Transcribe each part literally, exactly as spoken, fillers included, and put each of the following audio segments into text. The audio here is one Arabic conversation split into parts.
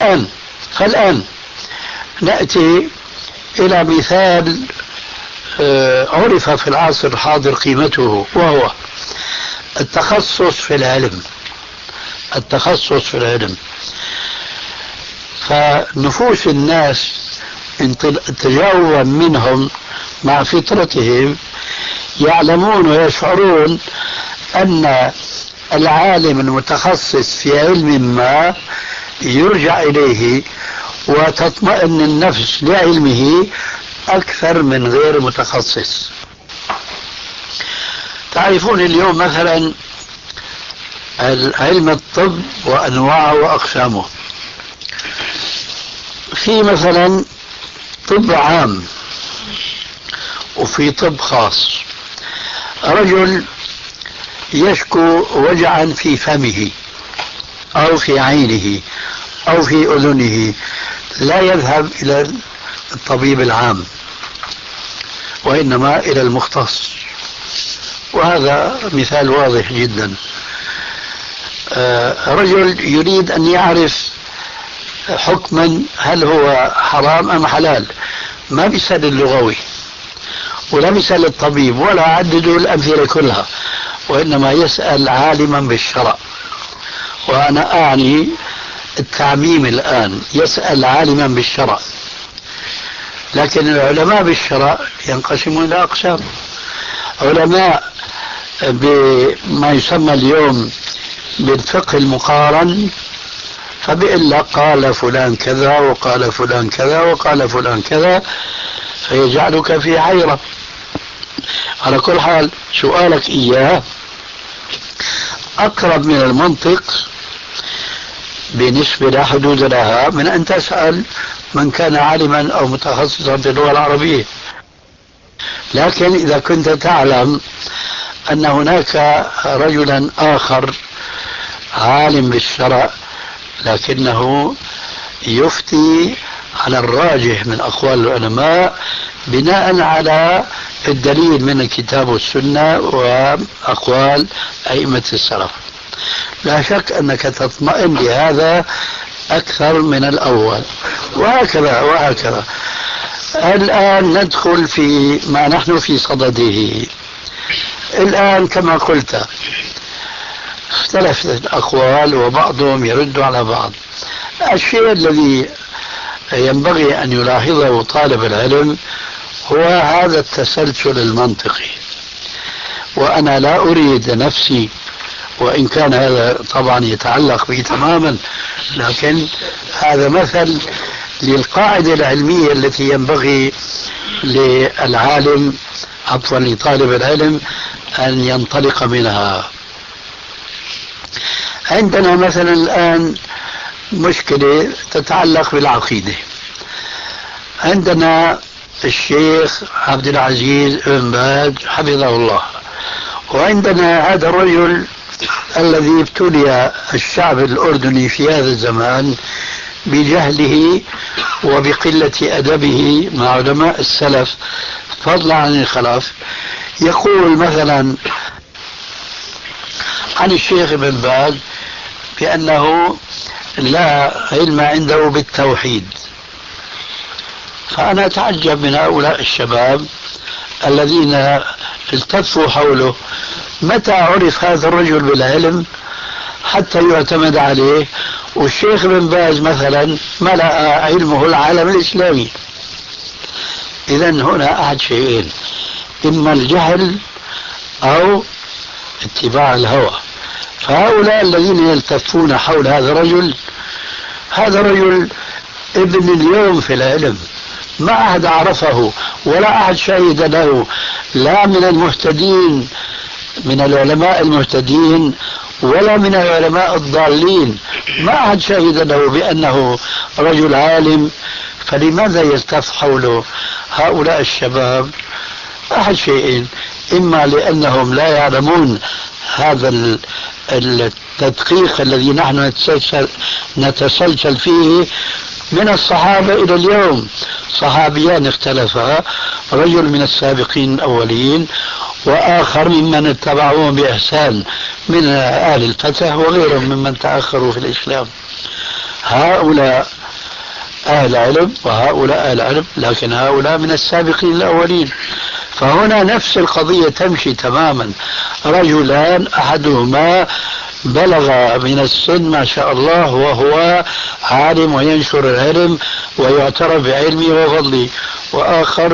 الآن فالآن نأتي إلى مثال عرف في العصر الحاضر قيمته، وهو التخصص في العلم. التخصص في العلم، فنفوس الناس تجاوبا منهم مع فطرتهم يعلمون ويشعرون أن العالم المتخصص في علم ما يرجع إليه وتطمئن النفس لعلمه أكثر من غير متخصص. تعرفون اليوم مثلا علم الطب وأنواعه وأقسامه، في مثلا طب عام وفي طب خاص. رجل يشكو وجعا في فمه أو في عينه أو في أذنه، لا يذهب إلى الطبيب العام وإنما إلى المختص، وهذا مثال واضح جدا. رجل يريد أن يعرف حكما هل هو حرام أم حلال، ما بيسأل اللغوي ولا بيسأل الطبيب ولا عددوا الأمثلة كلها، وإنما يسأل عالما بالشرع. وأنا أعني التعميم الآن، يسأل عالما بالشرع. لكن العلماء بالشرع ينقسمون إلى أقسام: علماء بما يسمى اليوم بالفقه المقارن، فبيقول لك قال فلان كذا وقال فلان كذا وقال فلان كذا، فيجعلك في حيرة. على كل حال سؤالك إياه أقرب من المنطق بنسبة لا حدود لها من أن تسأل من كان عالما أو متخصصا في اللغة العربية. لكن إذا كنت تعلم أن هناك رجلا آخر عالم بالشرع لكنه يفتي على الراجح من أقوال العلماء بناء على الدليل من الكتاب والسنة وأقوال أئمة السلف، لا شك أنك تطمئن لهذا أكثر من الأول، وهكذا وهكذا. الآن ندخل في ما نحن في صدده. الآن كما قلت اختلفت الأقوال وبعضهم يرد على بعض. الشيء الذي ينبغي أن يلاحظه طالب العلم هو هذا التسلسل المنطقي. وأنا لا أريد نفسي، وإن كان هذا طبعا يتعلق به تماما، لكن هذا مثل للقاعدة العلمية التي ينبغي للعالم عفوا لطالب العلم أن ينطلق منها. عندنا مثلا الآن مشكلة تتعلق بالعقيدة. عندنا الشيخ عبد العزيز بن باز حفظه الله، وعندنا هذا الرجل الذي ابتلي الشعب الأردني في هذا الزمان بجهله وبقلة أدبه مع علماء السلف فضلا عن الخلف. يقول مثلا عن الشيخ ابن باز بأنه لا علم عنده بالتوحيد. فأنا أتعجب من هؤلاء الشباب الذين التفوا حوله، متى عرف هذا الرجل بالعلم حتى يعتمد عليه؟ والشيخ ابن باز مثلا ملأ علمه العالم الإسلامي. إذن هنا أحد شيئين: إما الجهل أو اتباع الهوى. فهؤلاء الذين يلتفون حول هذا الرجل، هذا الرجل ابن اليوم في العلم، ما أحد عرفه ولا أحد شهد له، لا من المهتدين من العلماء المهتدين ولا من العلماء الضالين، ما أحد شهد له بأنه رجل عالم. فلماذا يلتف حوله هؤلاء الشباب؟ أحد شيئين: إما لأنهم لا يعلمون هذا التدقيق الذي نحن نتسلسل, نتسلسل فيه من الصحابة إلى اليوم. صحابيان اختلفا، رجل من السابقين الأولين وآخر ممن اتبعوهم بإحسان من أهل الفتح وغيرهم ممن تأخروا في الإسلام. هؤلاء أهل علم وهؤلاء أهل علم، لكن هؤلاء من السابقين الأولين. فهنا نفس القضية تمشي تماما. رجلان أحدهما بلغ من السن ما شاء الله وهو عالم وينشر العلم ويعترف بعلمه وفضله، وآخر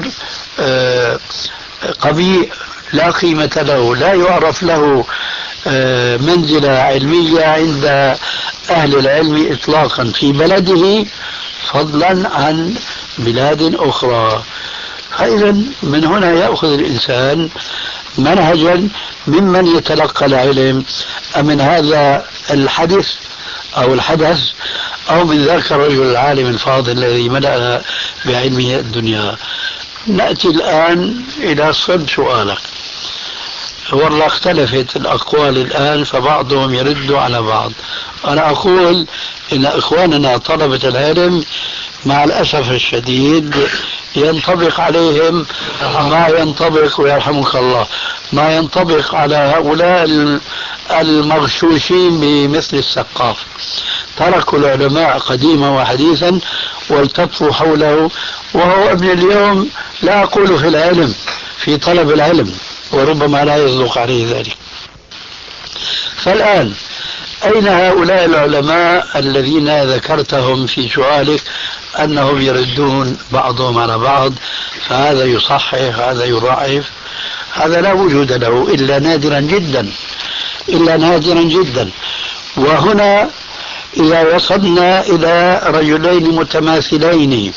قبيح لا قيمة له، لا يعرف له منزلة علمية عند أهل العلم إطلاقا في بلده، فضلا عن بلاد أخرى. فإذا من هنا يأخذ الإنسان منهجا ممن يتلقى العلم، من هذا الحدث أو الحدث أو من ذاك الرجل العالم الفاضل الذي ملأ بعلمه الدنيا. نأتي الآن إلى صلب سؤالك. والله اختلفت الأقوال الآن، فبعضهم يرد على بعض. أنا أقول إن إخواننا طلبة العلم مع الأسف الشديد ينطبق عليهم ما ينطبق، ويرحمك الله، ما ينطبق على هؤلاء المغشوشين بمثل السقاف. تركوا العلماء قديما وحديثا والتفوا حوله، وهو ابن اليوم لا أقول في العلم، في طلب العلم، وربما لا يصدق عليه ذلك. فالآن أين هؤلاء العلماء الذين ذكرتهم في سؤالك أنهم يردون بعضهم على بعض، فهذا يصحح هذا يضعف؟ هذا لا وجود له إلا نادرا جدا، إلا نادرا جدا. وهنا إذا وصلنا إلى رجلين متماثلين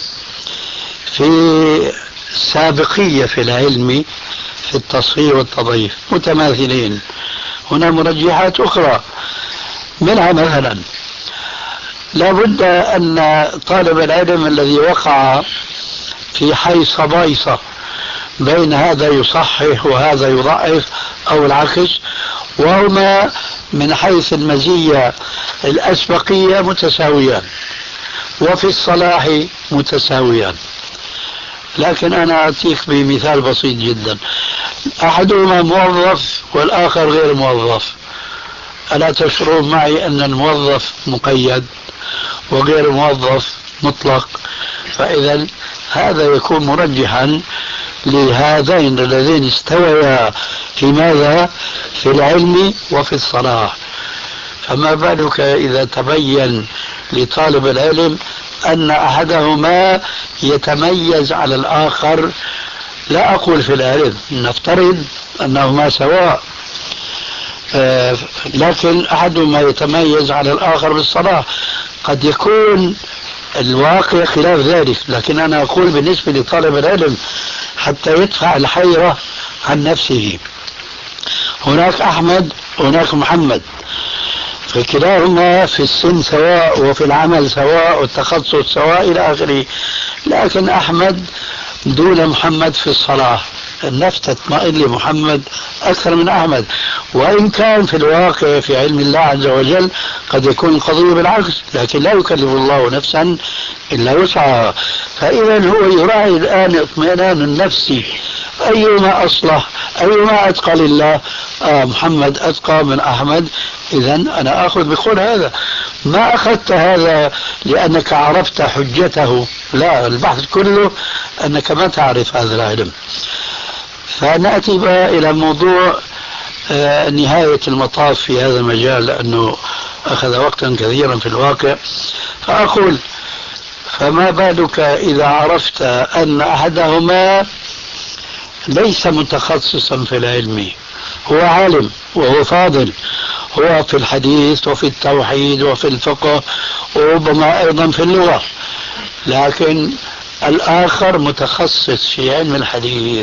في سابقية في العلم في التصحيح والتضعيف، متماثلين، هنا مرجحات أخرى. منها مثلا لا بد أن طالب العلم الذي وقع في حيص بايصة بين هذا يصحح وهذا يضعف أو العكس، وهما من حيث المزية الأسبقية متساويان وفي الصلاح متساويان. لكن أنا أعطيك بمثال بسيط جدا. أحدهما موظف والآخر غير موظف. ألا تشعرون معي أن الموظف مقيد وغير الموظف مطلق؟ فإذا هذا يكون مرجحا لهذين اللذين استويا في ماذا؟ في العلم وفي الصلاح. فما بالك إذا تبين لطالب العلم أن أحدهما يتميز على الآخر، لا أقول في العلم، نفترض أنهما سواء، آه لكن أحدهما يتميز على الآخر بالصلاح. قد يكون الواقع خلاف ذلك، لكن أنا أقول بالنسبة لطالب العلم حتى يدفع الحيرة عن نفسه. هناك أحمد وهناك محمد، فكلاهما في السن سواء وفي العمل سواء والتخصص سواء إلى آخره، لكن أحمد دون محمد في الصلاة. النفس تطمئن لمحمد أكثر من أحمد، وإن كان في الواقع في علم الله عز وجل قد يكون القضية بالعكس، لكن لا يكلف الله نفسا إلا وسعها. فإذا هو يراعي الآن اطمئنان النفس، أيما أصلح، أيما أتقى لله. آه محمد أتقى من أحمد، إذا أنا أخذ بقول هذا. ما أخذت هذا لأنك عرفت حجته، لا، البحث كله أنك ما تعرف هذا العلم. فنأتي بقى إلى موضوع آه نهاية المطاف في هذا المجال، لأنه أخذ وقتا كثيرا في الواقع. فأقول فما بالك إذا عرفت أن أحدهما ليس متخصصا في العلم، هو عالم وهو فاضل، هو في الحديث وفي التوحيد وفي الفقه وربما أيضا في اللغة، لكن الآخر متخصص في علم الحديث.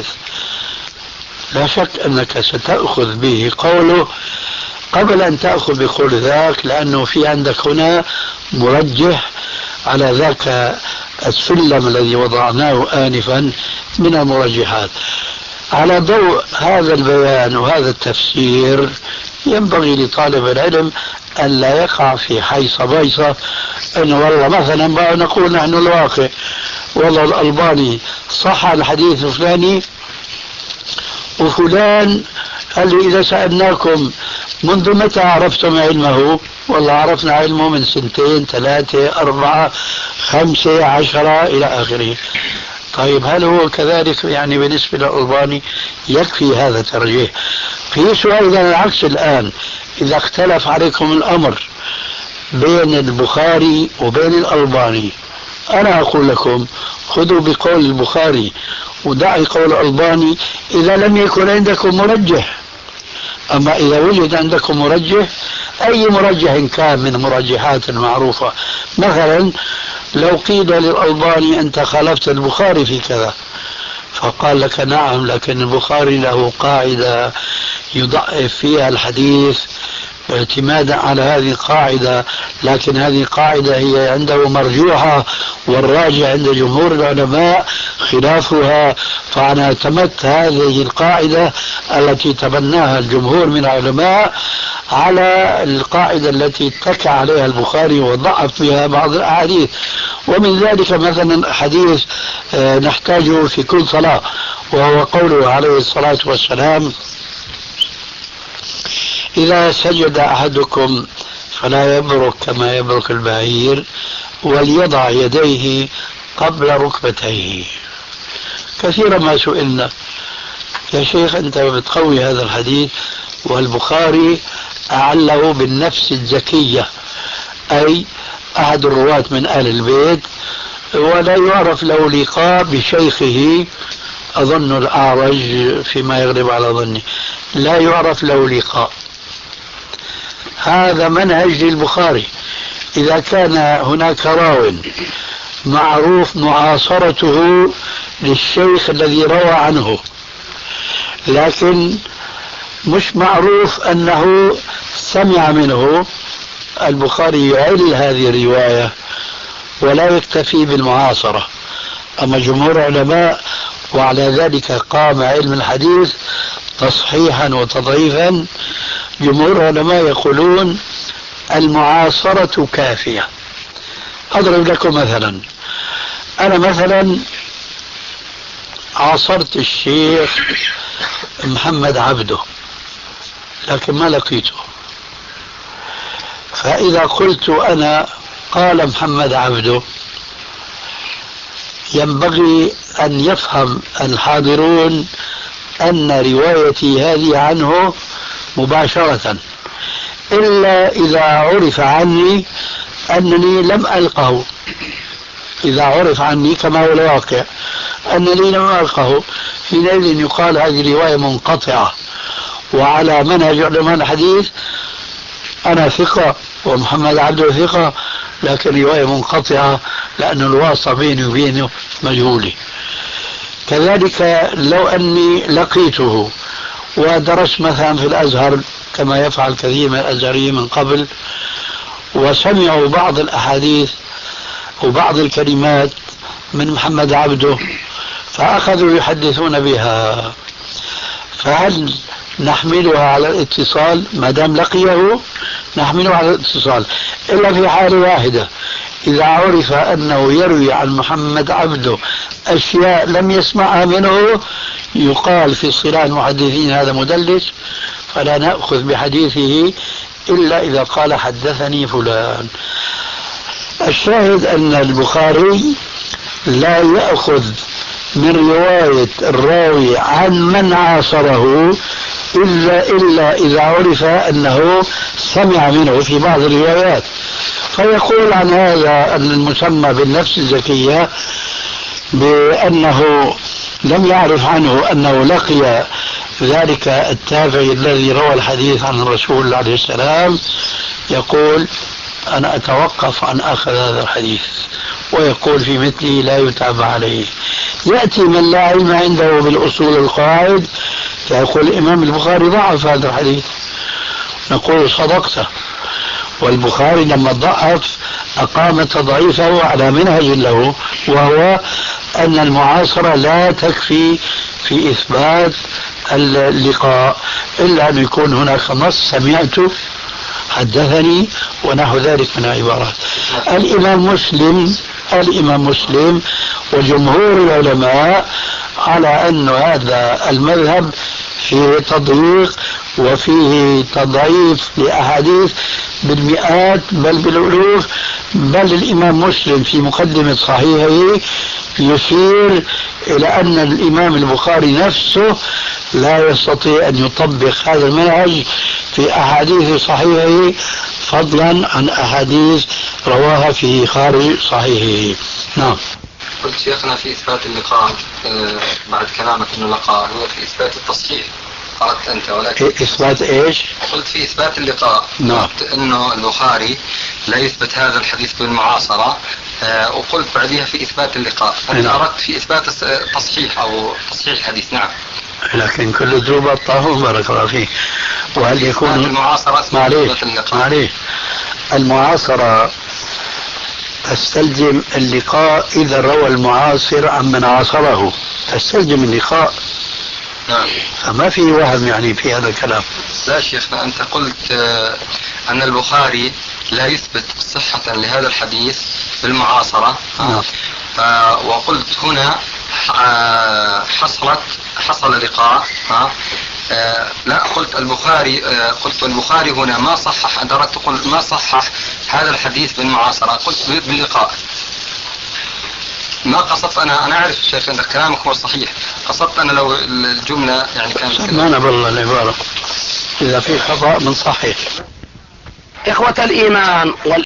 لا شك أنك ستأخذ به قوله قبل أن تأخذ بقول ذاك، لأنه في عندك هنا مرجح على ذاك السلم الذي وضعناه آنفا من المرجحات. على ضوء هذا البيان وهذا التفسير ينبغي لطالب العلم أن لا يقع في حيص بيصة، أنه والله مثلا بقى نقول نحن الواقع والله الألباني صح الحديث الفلاني، وفلان قال لي إذا سألناكم منذ متى عرفتم علمه؟ والله عرفنا علمه من سنتين ثلاثة أربعة خمسة عشرة إلى آخره. طيب هل هو كذلك يعني بالنسبة للألباني؟ يكفي هذا ترجيح. في سؤال العكس الآن، إذا اختلف عليكم الأمر بين البخاري وبين الألباني، أنا أقول لكم خذوا بقول البخاري ودعي قول الألباني إذا لم يكن عندكم مرجح. أما إذا وجد عندكم مرجح، أي مرجح كان من مرجحات المعروفة، مثلا لو قيل للألباني أنت خالفت البخاري في كذا، فقال لك نعم لكن البخاري له قاعدة يضعف فيها الحديث اعتمادا على هذه القاعدة، لكن هذه القاعدة هي عنده مرجوحة والراجع عند جمهور العلماء خلافها، فأنا اعتمدت هذه القاعدة التي تبناها الجمهور من العلماء على القاعدة التي اتكى عليها البخاري وضعف بها بعض الأحاديث. ومن ذلك مثلا حديث نحتاجه في كل صلاة، وهو قوله عليه الصلاة والسلام إذا سجد أحدكم فلا يبرك كما يبرك البعير وليضع يديه قبل ركبتيه. كثيرا ما سئلنا يا شيخ أنت بتقوي هذا الحديث والبخاري أعله بالنفس الزكية، أي أحد الرواة من أهل البيت ولا يعرف له لقاء بشيخه، أظن الأعرج فيما يغلب على ظني لا يعرف له لقاء. هذا منهج للبخاري. إذا كان هناك راو معروف معاصرته للشيخ الذي روى عنه لكن مش معروف أنه سمع منه، البخاري يعل هذه الرواية ولا يكتفي بالمعاصرة. أما جمهور العلماء وعلى ذلك قام علم الحديث تصحيحا وتضعيفا، جمهور العلماء يقولون المعاصرة كافية. أضرب لكم مثلا، أنا مثلا عاصرت الشيخ محمد عبده لكن ما لقيته، فإذا قلت أنا قال محمد عبده ينبغي أن يفهم الحاضرون أن روايتي هذه عنه مباشرة، إلا إذا عرف عني أنني لم ألقه. إذا عرف عني كما هو الواقع أنني لم ألقه، حينئذ يقال هذه رواية منقطعة. وعلى منهج علماء الحديث أنا ثقة ومحمد عبده ثقة، لكن رواية منقطعة لأن الواسطة بيني وبينه مجهولة. كذلك لو أني لقيته ودرست مثلا في الأزهر كما يفعل كثير من الأزهريين من قبل، وسمعوا بعض الأحاديث وبعض الكلمات من محمد عبده فأخذوا يحدثون بها، فهل نحملها على الاتصال؟ ما دام لقيه نحمله على الاتصال، إلا في حالة واحدة، إذا عرف أنه يروي عن محمد عبده أشياء لم يسمعها منه يقال في اصطلاح المحدثين هذا مدلس، فلا نأخذ بحديثه إلا إذا قال حدثني فلان. الشاهد أن البخاري لا يأخذ من رواية الراوي عن من عاصره إلا, إلا إذا عرف أنه سمع منه في بعض الروايات، فيقول عن هذا المسمى بالنفس الزكية بأنه لم يعرف عنه أنه لقي ذلك التابعي الذي روى الحديث عن الرسول عليه السلام، يقول أنا أتوقف عن أخذ هذا الحديث، ويقول في مثله لا يتابع عليه. يأتي من لا علم عنده بالأصول القواعد فيقول الإمام البخاري ضعف هذا الحديث، نقول صدقته. والبخاري لما ضعف أقام تضعيفه على منهج له، وهو أن المعاصرة لا تكفي في إثبات اللقاء إلا أن يكون هناك نص سمعته حدثني ونحو ذلك من العبارات. الإمام مسلم الإمام مسلم وجمهور العلماء على أن هذا المذهب في تضييق وفيه تضعيف لأحاديث بالمئات بل بالألوف. بل الإمام مسلم في مقدمة صحيحه يشير إلى أن الإمام البخاري نفسه لا يستطيع أن يطبق هذا المنهج في أحاديث صحيحه فضلا عن أحاديث رواها في خارج صحيحه. نعم. قلت شيخنا في إثبات اللقاء آه بعد كلامك أنه اللقاء هو في إثبات التصحيح قالت أنت، ولكن إثبات إيش؟ قلت في إثبات اللقاء. نعم. قلت أنه البخاري لا يثبت هذا الحديث بالمعاصرة، آه وقلت بعدها في إثبات اللقاء. أنت نعم. أردت في إثبات تصحيح أو تصحيح الحديث. نعم. لكن كل ذوب الطاهور بارك الله فيه. وهل يكون المعاصرة معليش معليش المعاصرة تستلزم اللقاء إذا روى المعاصر عن من عاصره، تستلزم اللقاء. نعم. فما في وهم يعني في هذا الكلام. لا شيخنا، أنت قلت آه أن البخاري لا يثبت صحة لهذا الحديث بالمعاصرة. نعم. آه وقلت هنا آه حصلت حصل لقاء. آه آه لا قلت البخاري آه قلت البخاري هنا ما صحح، أردت تقول ما صحح هذا الحديث بالمعاصرة، قلت باللقاء. ما قصدت أنا أنا أعرف شيخ أن كلامك هو صحيح، قصدت أنا لو الجملة يعني كانت ما أنا بالله العبارة إذا في خطأ من صحيح. إخوة الإيمان